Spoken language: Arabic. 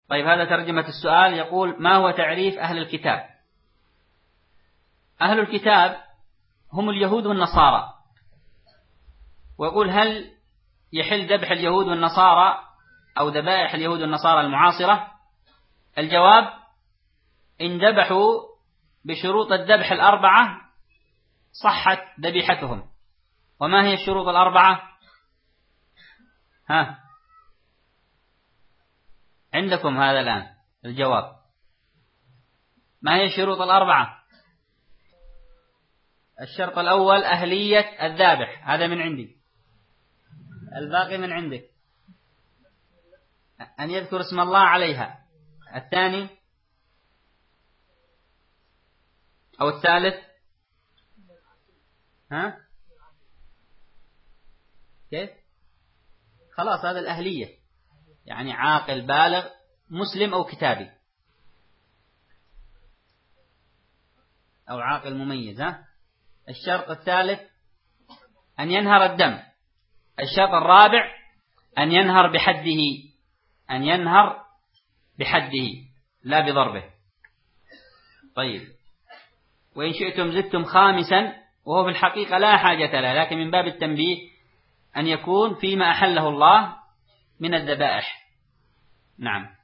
طيب هذا ترجمة السؤال. يقول: ما هو تعريف أهل الكتاب؟ أهل الكتاب هم اليهود والنصارى. ويقول: هل يحل ذبح اليهود والنصارى أو ذبائح اليهود والنصارى المعاصرة؟ الجواب: إن ذبحوا بشروط الذبح الأربعة صحت ذبيحتهم. وما هي الشروط الأربعة؟ عندكم هذا الآن الجواب. ما هي الشروط الأربعة؟ الشرط الأول أهلية الذابح، هذا من عندي. الباقي من عندك. أن يذكر اسم الله عليها. الثاني أو الثالث؟ كيف؟ خلاص، هذا الأهلية، يعني عاقل بالغ مسلم أو كتابي أو عاقل مميز. الشرط الثالث أن ينهر الدم. الشرط الرابع أن ينهر بحده، أن ينهر بحده لا بضربه. طيب، وإن شئتم زدتم خامسا، وهو في الحقيقة لا حاجة له، لكن من باب التنبيه أن يكون فيما أحله الله من الذبائح. نعم.